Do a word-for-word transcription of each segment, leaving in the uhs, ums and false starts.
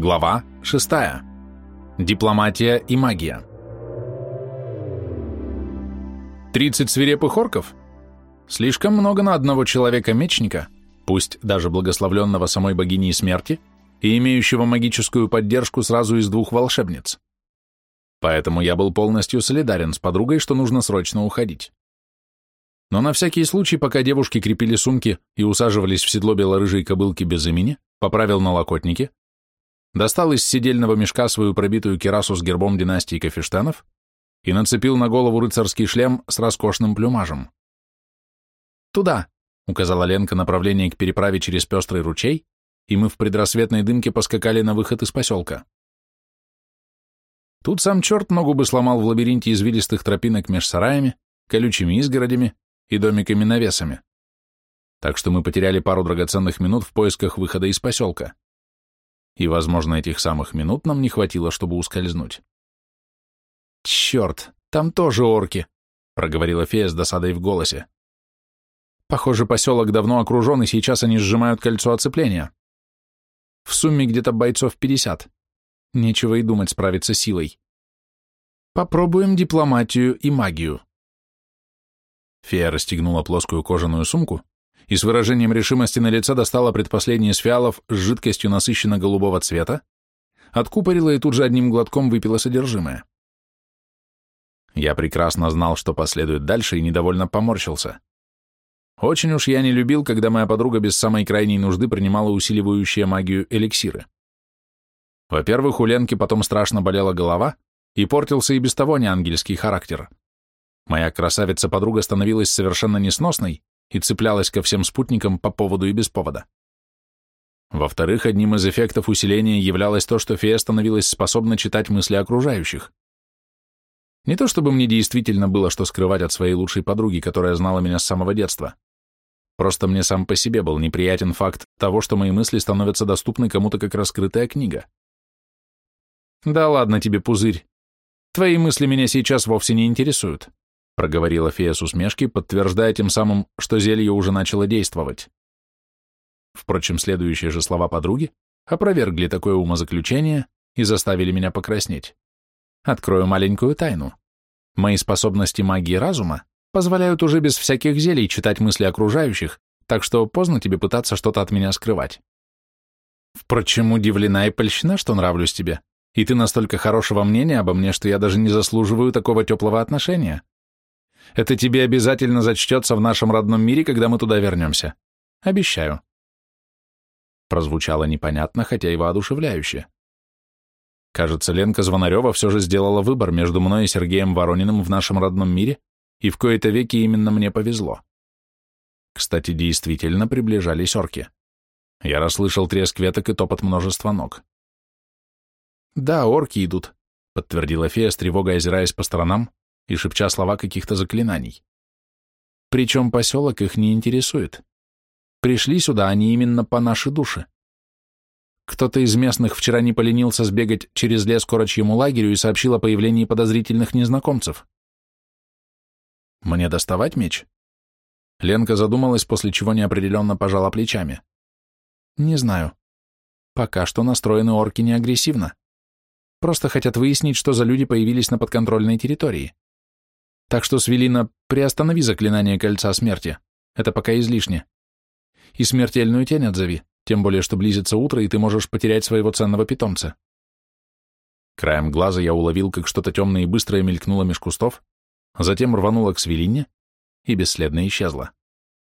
Глава шестая. Дипломатия и магия. Тридцать свирепых орков? Слишком много на одного человека-мечника, пусть даже благословленного самой богиней смерти и имеющего магическую поддержку сразу из двух волшебниц. Поэтому я был полностью солидарен с подругой, что нужно срочно уходить. Но на всякий случай, пока девушки крепили сумки и усаживались в седло белорыжей кобылки без имени, поправил налокотники, достал из седельного мешка свою пробитую кирасу с гербом династии Кафештанов и нацепил на голову рыцарский шлем с роскошным плюмажем. «Туда», — указала Ленка направление к переправе через пестрый ручей, и мы в предрассветной дымке поскакали на выход из поселка. Тут сам черт ногу бы сломал в лабиринте извилистых тропинок меж сараями, колючими изгородями и домиками-навесами. Так что мы потеряли пару драгоценных минут в поисках выхода из поселка. И, возможно, этих самых минут нам не хватило, чтобы ускользнуть. «Черт, там тоже орки», — проговорила фея с досадой в голосе. «Похоже, поселок давно окружен, и сейчас они сжимают кольцо оцепления. В сумме где-то бойцов пятьдесят. Нечего и думать справиться силой. Попробуем дипломатию и магию». Фея расстегнула плоскую кожаную сумку и с выражением решимости на лице достала предпоследний из фиалов с жидкостью насыщенно-голубого цвета, откупорила и тут же одним глотком выпила содержимое. Я прекрасно знал, что последует дальше, и недовольно поморщился. Очень уж я не любил, когда моя подруга без самой крайней нужды принимала усиливающие магию эликсиры. Во-первых, у Ленки потом страшно болела голова, и портился и без того неангельский характер. Моя красавица-подруга становилась совершенно несносной и цеплялась ко всем спутникам по поводу и без повода. Во-вторых, одним из эффектов усиления являлось то, что фея становилась способна читать мысли окружающих. Не то чтобы мне действительно было что скрывать от своей лучшей подруги, которая знала меня с самого детства. Просто мне сам по себе был неприятен факт того, что мои мысли становятся доступны кому-то как раскрытая книга. «Да ладно тебе, пузырь. Твои мысли меня сейчас вовсе не интересуют», проговорила фея с усмешкой, подтверждая тем самым, что зелье уже начало действовать. Впрочем, следующие же слова подруги опровергли такое умозаключение и заставили меня покраснеть. Открою маленькую тайну. Мои способности магии разума позволяют уже без всяких зелий читать мысли окружающих, так что поздно тебе пытаться что-то от меня скрывать. Впрочем, удивлена и польщена, что нравлюсь тебе, и ты настолько хорошего мнения обо мне, что я даже не заслуживаю такого теплого отношения. Это тебе обязательно зачтется в нашем родном мире, когда мы туда вернемся. Обещаю. Прозвучало непонятно, хотя и воодушевляюще. Кажется, Ленка Звонарева все же сделала выбор между мной и Сергеем Ворониным в нашем родном мире, и в кои-то веки именно мне повезло. Кстати, действительно приближались орки. Я расслышал треск веток и топот множества ног. «Да, орки идут», — подтвердила фея с тревогой, озираясь по сторонам и шепча слова каких-то заклинаний. «Причем поселок их не интересует. Пришли сюда они именно по нашей душе. Кто-то из местных вчера не поленился сбегать через лес к орочьему лагерю и сообщил о появлении подозрительных незнакомцев. Мне доставать меч?» Ленка задумалась, после чего неопределенно пожала плечами. «Не знаю. Пока что настроены орки не агрессивно. Просто хотят выяснить, что за люди появились на подконтрольной территории. Так что, Свелина, приостанови заклинание кольца смерти. Это пока излишне. И смертельную тень отзови, тем более, что близится утро, и ты можешь потерять своего ценного питомца». Краем глаза я уловил, как что-то темное и быстрое мелькнуло меж кустов, затем рвануло к Свелине и бесследно исчезло.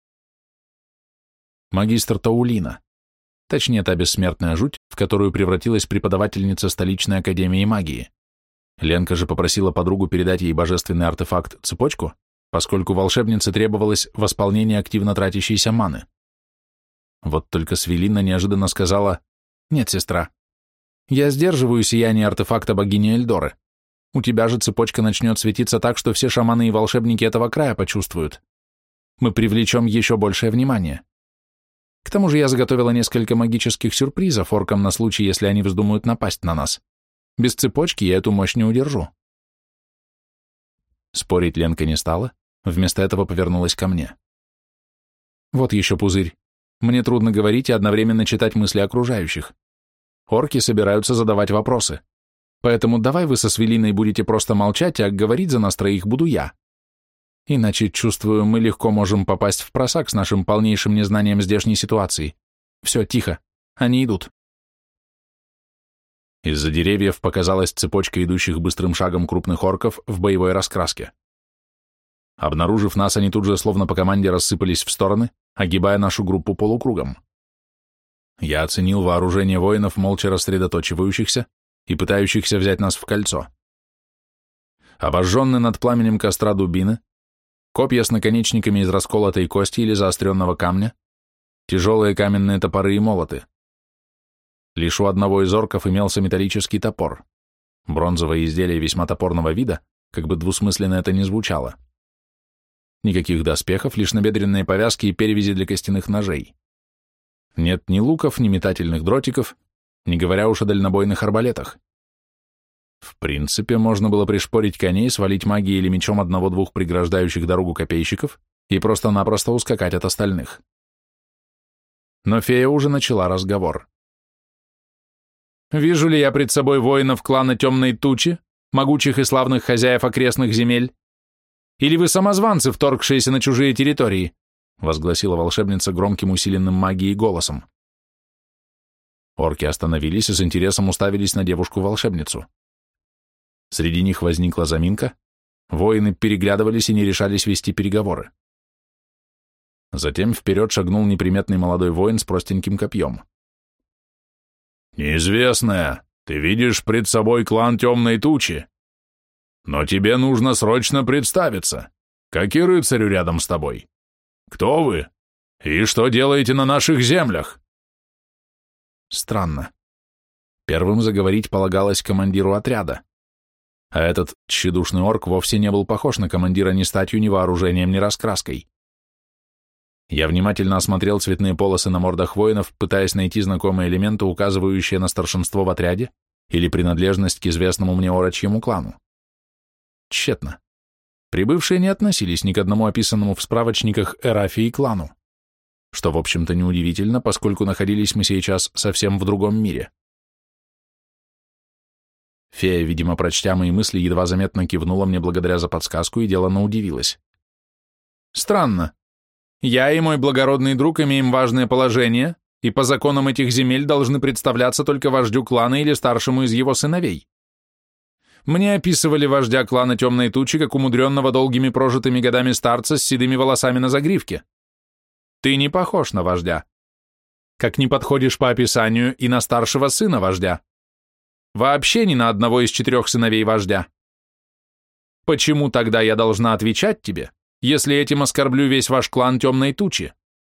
Магистр Таулина. Точнее, та бессмертная жуть, в которую превратилась преподавательница столичной академии магии. Ленка же попросила подругу передать ей божественный артефакт-цепочку, поскольку волшебнице требовалось восполнение активно тратящейся маны. Вот только Свелина неожиданно сказала: «Нет, сестра, я сдерживаю сияние артефакта богини Эльдоры. У тебя же цепочка начнет светиться так, что все шаманы и волшебники этого края почувствуют. Мы привлечем еще большее внимание. К тому же я заготовила несколько магических сюрпризов оркам на случай, если они вздумают напасть на нас. Без цепочки я эту мощь не удержу». Спорить Ленка не стала, вместо этого повернулась ко мне. «Вот еще, пузырь. Мне трудно говорить и одновременно читать мысли окружающих. орки собираются задавать вопросы. Поэтому давай вы со Свелиной будете просто молчать, а говорить за нас троих буду я. Иначе, чувствую, мы легко можем попасть в просак с нашим полнейшим незнанием здешней ситуации. Все, тихо. Они идут. Из-за деревьев показалась цепочка идущих быстрым шагом крупных орков в боевой раскраске. Обнаружив нас, они тут же словно по команде рассыпались в стороны, огибая нашу группу полукругом. Я оценил вооружение воинов, молча рассредоточивающихся и пытающихся взять нас в кольцо. Обожженные над пламенем костра дубины, копья с наконечниками из расколотой кости или заостренного камня, тяжелые каменные топоры и молоты. Лишь у одного из орков имелся металлический топор. Бронзовое изделие весьма топорного вида, как бы двусмысленно это ни звучало. Никаких доспехов, лишь набедренные повязки и перевязи для костяных ножей. Нет ни луков, ни метательных дротиков, не говоря уж о дальнобойных арбалетах. В принципе, можно было пришпорить коней, свалить магией или мечом одного-двух преграждающих дорогу копейщиков и просто-напросто ускакать от остальных. Но фея уже начала разговор. «Вижу ли я пред собой воинов клана Темной Тучи, могучих и славных хозяев окрестных земель? Или вы самозванцы, вторгшиеся на чужие территории?» возгласила волшебница громким усиленным магией голосом. Орки остановились и с интересом уставились на девушку-волшебницу. Среди них возникла заминка, воины переглядывались и не решались вести переговоры. Затем вперед шагнул неприметный молодой воин с простеньким копьем. «Неизвестная, ты видишь пред собой клан Темной Тучи, но тебе нужно срочно представиться, как и рыцарю рядом с тобой. Кто вы и что делаете на наших землях?» Странно. Первым заговорить полагалось командиру отряда, а этот тщедушный орк вовсе не был похож на командира ни статью, ни вооружением, ни раскраской. Я внимательно осмотрел цветные полосы на мордах воинов, пытаясь найти знакомые элементы, указывающие на старшинство в отряде или принадлежность к известному мне орочьему клану. Тщетно. Прибывшие не относились ни к одному описанному в справочниках Эрафии клану, что, в общем-то, неудивительно, поскольку находились мы сейчас совсем в другом мире. Фея, видимо, прочтя мои мысли, едва заметно кивнула мне благодаря за подсказку и делано удивилась. «Странно. Я и мой благородный друг имеем важное положение, и по законам этих земель должны представляться только вождю клана или старшему из его сыновей. Мне описывали вождя клана Темной Тучи как умудренного долгими прожитыми годами старца с седыми волосами на загривке. Ты не похож на вождя. Как не подходишь по описанию и на старшего сына вождя. Вообще ни на одного из четырех сыновей вождя. Почему тогда я должна отвечать тебе, если этим оскорблю весь ваш клан Темной Тучи?»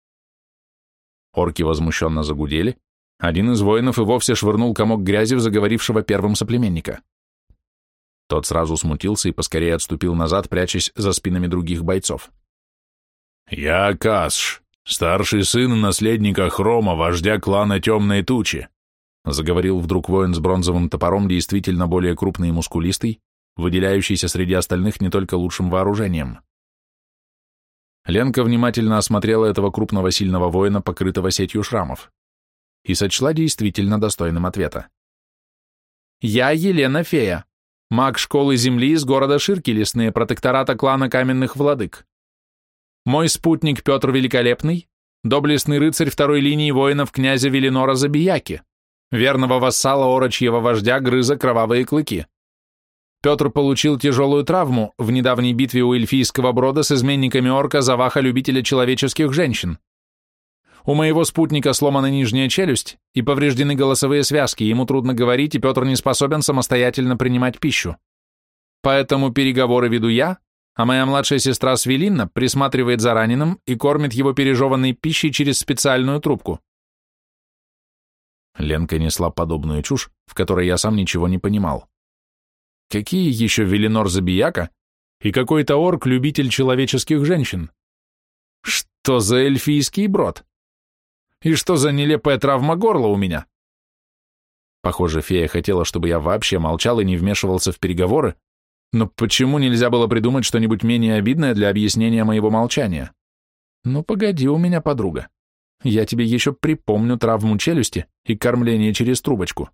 Орки возмущенно загудели. Один из воинов и вовсе швырнул комок грязи в заговорившего первым соплеменника. Тот сразу смутился и поскорее отступил назад, прячась за спинами других бойцов. «Я Касш, старший сын наследника Хрома, вождя клана Темной Тучи», заговорил вдруг воин с бронзовым топором, действительно более крупный и мускулистый, выделяющийся среди остальных не только лучшим вооружением. Ленка внимательно осмотрела этого крупного сильного воина, покрытого сетью шрамов, и сочла действительно достойным ответа. «Я Елена Фея, маг школы земли из города Ширки Лесные, протектората клана Каменных Владык. Мой спутник Петр Великолепный, доблестный рыцарь второй линии воинов князя Велинора Забияки, верного вассала орочьего вождя Грыза Кровавые Клыки. Петр получил тяжелую травму в недавней битве у эльфийского брода с изменниками орка Заваха, любителя человеческих женщин. У моего спутника сломана нижняя челюсть и повреждены голосовые связки, ему трудно говорить, и Петр не способен самостоятельно принимать пищу. Поэтому переговоры веду я, а моя младшая сестра Свелинна присматривает за раненым и кормит его пережеванной пищей через специальную трубку». Ленка несла подобную чушь, в которой я сам ничего не понимал. Какие еще Велинор Забияка и какой-то орк-любитель человеческих женщин? Что за эльфийский брод? И что за нелепая травма горла у меня? Похоже, фея хотела, чтобы я вообще молчал и не вмешивался в переговоры, но почему нельзя было придумать что-нибудь менее обидное для объяснения моего молчания? Ну, погоди у меня, подруга. Я тебе еще припомню травму челюсти и кормление через трубочку.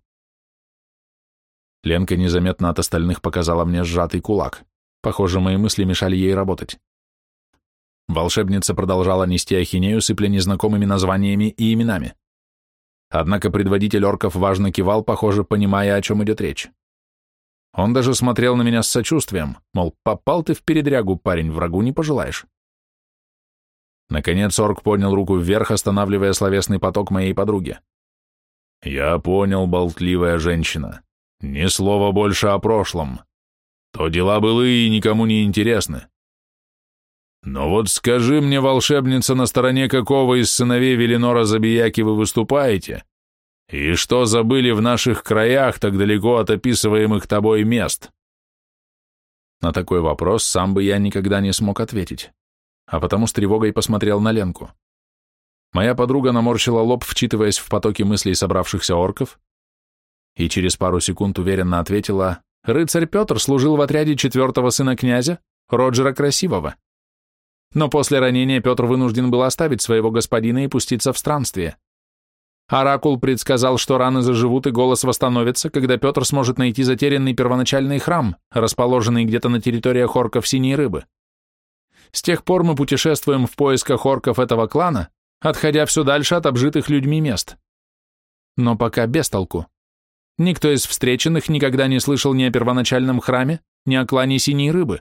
Ленка незаметно от остальных показала мне сжатый кулак. Похоже, мои мысли мешали ей работать. Волшебница продолжала нести ахинею, сыпля незнакомыми названиями и именами. Однако предводитель орков важно кивал, похоже, понимая, о чем идет речь. Он даже смотрел на меня с сочувствием, мол, попал ты в передрягу, парень, врагу не пожелаешь. Наконец орк поднял руку вверх, останавливая словесный поток моей подруги. «Я понял, болтливая женщина. Ни слова больше о прошлом. То дела былые и никому не интересны. Но вот скажи мне, волшебница, на стороне какого из сыновей Велинора Забияки вы выступаете? И что забыли в наших краях, так далеко от описываемых тобой мест?» На такой вопрос сам бы я никогда не смог ответить, а потому с тревогой посмотрел на Ленку. Моя подруга наморщила лоб, вчитываясь в потоки мыслей собравшихся орков, и через пару секунд уверенно ответила: «Рыцарь Петр служил в отряде четвертого сына князя, Роджера Красивого. Но после ранения Петр вынужден был оставить своего господина и пуститься в странствие. Оракул предсказал, что раны заживут и голос восстановится, когда Петр сможет найти затерянный первоначальный храм, расположенный где-то на территориях орков Синей Рыбы. С тех пор мы путешествуем в поисках орков этого клана, отходя все дальше от обжитых людьми мест. Но пока без толку. Никто из встреченных никогда не слышал ни о первоначальном храме, ни о клане Синей Рыбы».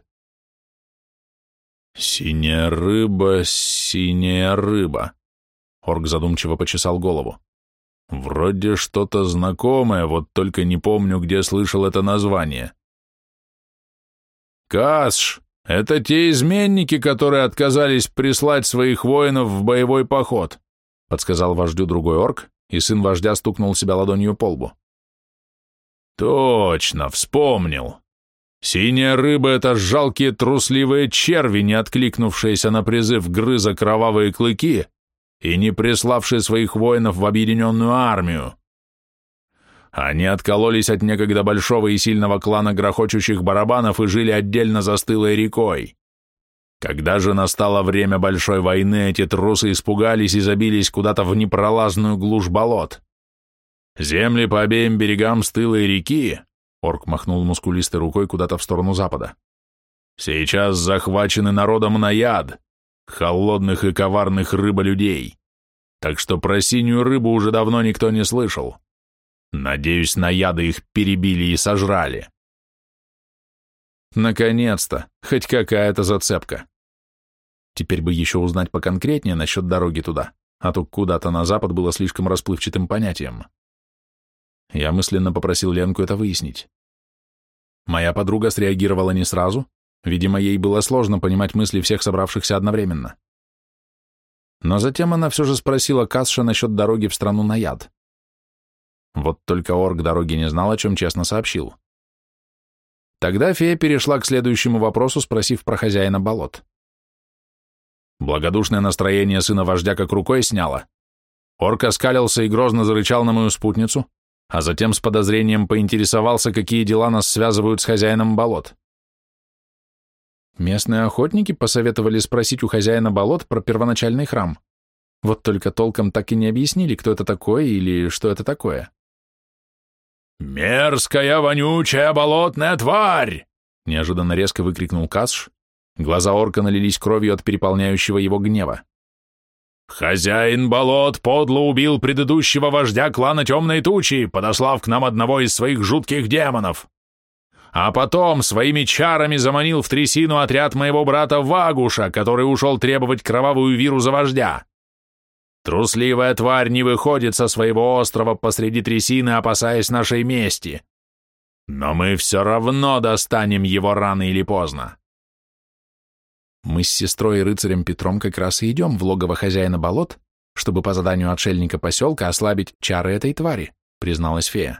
«Синяя рыба, синяя рыба», — орк задумчиво почесал голову. «Вроде что-то знакомое, вот только не помню, где слышал это название». «Касш, это те изменники, которые отказались прислать своих воинов в боевой поход», — подсказал вождю другой орк, и сын вождя стукнул себя ладонью по лбу. «Точно, вспомнил. Синяя рыба — это жалкие трусливые черви, не откликнувшиеся на призыв грыза кровавые клыки и не приславшие своих воинов в объединенную армию. Они откололись от некогда большого и сильного клана грохочущих барабанов и жили отдельно за стылой рекой. Когда же настало время большой войны, эти трусы испугались и забились куда-то в непролазную глушь болот. Земли по обеим берегам стылой реки, орк махнул мускулистой рукой куда-то в сторону запада, сейчас захвачены народом наяд, холодных и коварных рыболюдей, так что про синюю рыбу уже давно никто не слышал. Надеюсь, наяды их перебили и сожрали». Наконец-то, хоть какая-то зацепка. Теперь бы еще узнать поконкретнее насчет дороги туда, а то куда-то на запад было слишком расплывчатым понятием. Я мысленно попросил Ленку это выяснить. Моя подруга среагировала не сразу, видимо, ей было сложно понимать мысли всех собравшихся одновременно. Но затем она все же спросила Касша насчет дороги в страну Наяд. Вот только орк дороги не знал, о чем честно сообщил. Тогда фея перешла к следующему вопросу, спросив про хозяина болот. Благодушное настроение сына вождя как рукой сняло. Орк оскалился и грозно зарычал на мою спутницу, а затем с подозрением поинтересовался, какие дела нас связывают с хозяином болот. Местные охотники посоветовали спросить у хозяина болот про первоначальный храм. Вот только толком так и не объяснили, кто это такой или что это такое. «Мерзкая, вонючая болотная тварь!» — неожиданно резко выкрикнул Касш. Глаза орка налились кровью от переполняющего его гнева. «Хозяин болот подло убил предыдущего вождя клана Темной Тучи, подослав к нам одного из своих жутких демонов. А потом своими чарами заманил в трясину отряд моего брата Вагуша, который ушел требовать кровавую виру за вождя. Трусливая тварь не выходит со своего острова посреди трясины, опасаясь нашей мести. Но мы все равно достанем его рано или поздно». Мы с сестрой и рыцарем Петром как раз и идем в логово хозяина болот, чтобы по заданию отшельника поселка ослабить чары этой твари, призналась фея.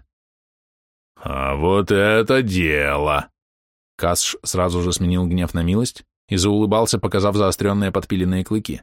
«А вот это дело!» Касш сразу же сменил гнев на милость и заулыбался, показав заостренные подпиленные клыки.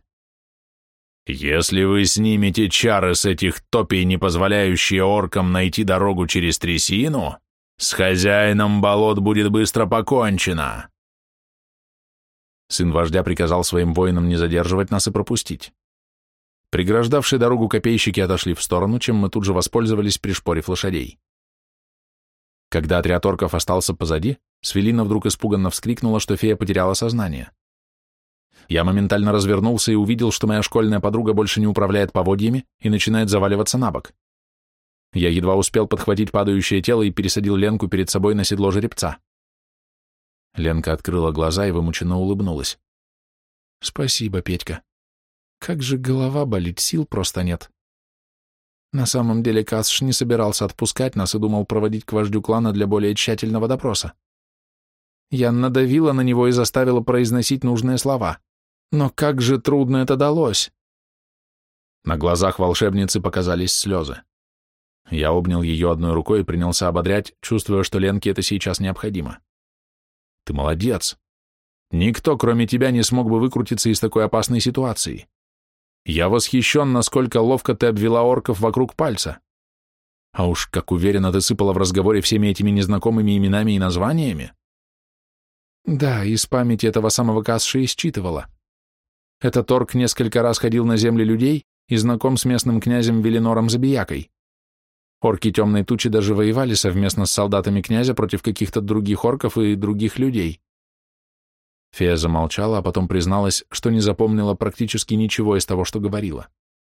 «Если вы снимете чары с этих топий, не позволяющие оркам найти дорогу через трясину, с хозяином болот будет быстро покончено». Сын вождя приказал своим воинам не задерживать нас и пропустить. Преграждавшие дорогу копейщики отошли в сторону, чем мы тут же воспользовались, пришпорив лошадей. Когда отряд орков остался позади, Свелина вдруг испуганно вскрикнула, что фея потеряла сознание. Я моментально развернулся и увидел, что моя школьная подруга больше не управляет поводьями и начинает заваливаться на бок. Я едва успел подхватить падающее тело и пересадил Ленку перед собой на седло жеребца. Ленка открыла глаза и вымученно улыбнулась. «Спасибо, Петька. Как же голова болит, сил просто нет. На самом деле Касш не собирался отпускать нас и думал проводить к вождю клана для более тщательного допроса. Я надавила на него и заставила произносить нужные слова. Но как же трудно это далось!» На глазах волшебницы показались слезы. Я обнял ее одной рукой и принялся ободрять, чувствуя, что Ленке это сейчас необходимо. «Ты молодец. Никто, кроме тебя, не смог бы выкрутиться из такой опасной ситуации. Я восхищен, насколько ловко ты обвела орков вокруг пальца. А уж как уверенно ты сыпала в разговоре всеми этими незнакомыми именами и названиями». «Да, из памяти этого самого Касша и считывала. Этот орк несколько раз ходил на земли людей и знаком с местным князем Велинором Забиякой. Орки темной тучи даже воевали совместно с солдатами князя против каких-то других орков и других людей». Фея замолчала, а потом призналась, что не запомнила практически ничего из того, что говорила.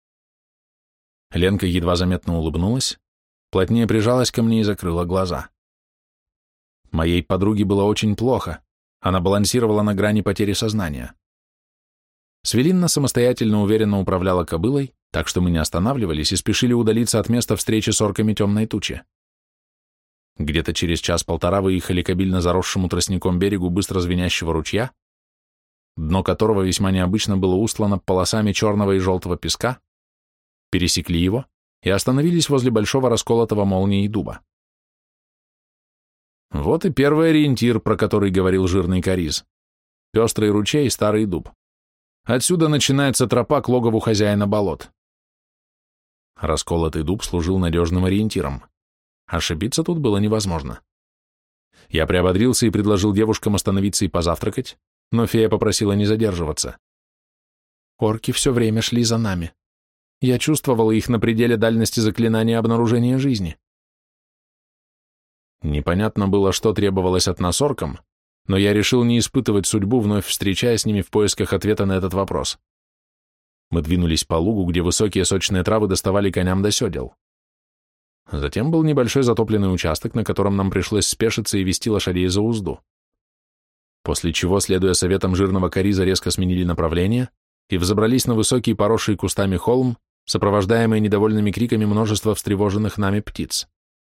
Ленка едва заметно улыбнулась, плотнее прижалась ко мне и закрыла глаза. Моей подруге было очень плохо, она балансировала на грани потери сознания. Свелинна самостоятельно уверенно управляла кобылой, так что мы не останавливались и спешили удалиться от места встречи с орками темной тучи. Где-то через час-полтора выехали к обильно заросшему тростником берегу быстро звенящего ручья, дно которого весьма необычно было устлано полосами черного и желтого песка, пересекли его и остановились возле большого расколотого молнией дуба. Вот и первый ориентир, про который говорил жирный Кариз. Пестрый ручей и старый дуб. Отсюда начинается тропа к логову хозяина болот. Расколотый дуб служил надежным ориентиром. Ошибиться тут было невозможно. Я приободрился и предложил девушкам остановиться и позавтракать, но фея попросила не задерживаться. Орки все время шли за нами. Я чувствовала их на пределе дальности заклинания обнаружения жизни. Непонятно было, что требовалось от нас оркам, но я решил не испытывать судьбу, вновь встречаясь с ними в поисках ответа на этот вопрос. Мы двинулись по лугу, где высокие сочные травы доставали коням до седел. Затем был небольшой затопленный участок, на котором нам пришлось спешиться и вести лошадей за узду. После чего, следуя советам жирного Кариза, резко сменили направление и взобрались на высокий поросший кустами холм, сопровождаемый недовольными криками множества встревоженных нами птиц.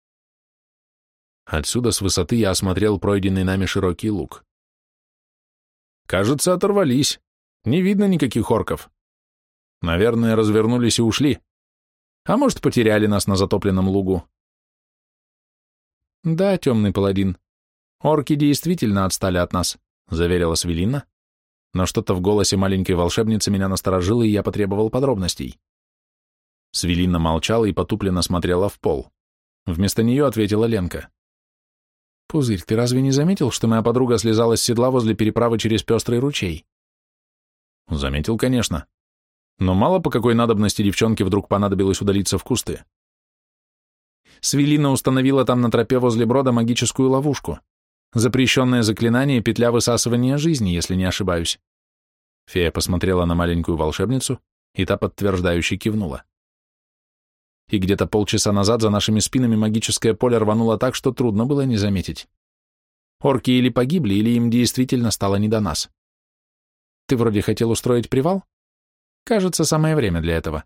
Отсюда с высоты я осмотрел пройденный нами широкий луг. Кажется, оторвались. Не видно никаких орков. Наверное, развернулись и ушли. А может, потеряли нас на затопленном лугу. Да, темный паладин, орки действительно отстали от нас, заверила Свелинна, но что-то в голосе маленькой волшебницы меня насторожило, и я потребовал подробностей. Свелинна молчала и потупленно смотрела в пол. Вместо нее ответила Ленка. «Пузырь, ты разве не заметил, что моя подруга слезала с седла возле переправы через пестрый ручей?» «Заметил, конечно. Но мало по какой надобности девчонке вдруг понадобилось удалиться в кусты. Свелинна установила там на тропе возле брода магическую ловушку. Запрещенное заклинание петля высасывания жизни, если не ошибаюсь». Фея посмотрела на маленькую волшебницу, и та подтверждающе кивнула. И где-то полчаса назад за нашими спинами магическое поле рвануло так, что трудно было не заметить. Орки или погибли, или им действительно стало не до нас. Ты вроде хотел устроить привал? Кажется, самое время для этого.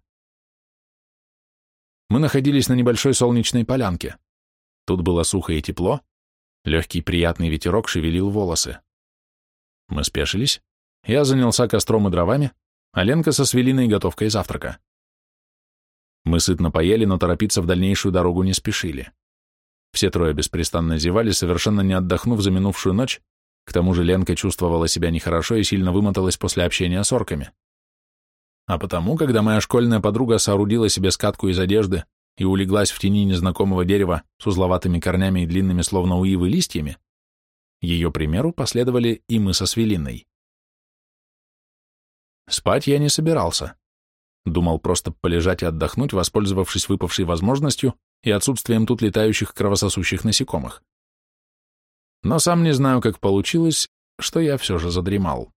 Мы находились на небольшой солнечной полянке. Тут было сухо и тепло, легкий приятный ветерок шевелил волосы. Мы спешились, я занялся костром и дровами, а Ленка со Свелиной готовкой завтрака. Мы сытно поели, но торопиться в дальнейшую дорогу не спешили. Все трое беспрестанно зевали, совершенно не отдохнув за минувшую ночь, к тому же Ленка чувствовала себя нехорошо и сильно вымоталась после общения с орками. А потому, когда моя школьная подруга соорудила себе скатку из одежды и улеглась в тени незнакомого дерева с узловатыми корнями и длинными, словно у ивы, листьями, ее примеру последовали и мы со Свелинной. Спать я не собирался. Думал просто полежать и отдохнуть, воспользовавшись выпавшей возможностью и отсутствием тут летающих кровососущих насекомых. Но сам не знаю, как получилось, что я все же задремал.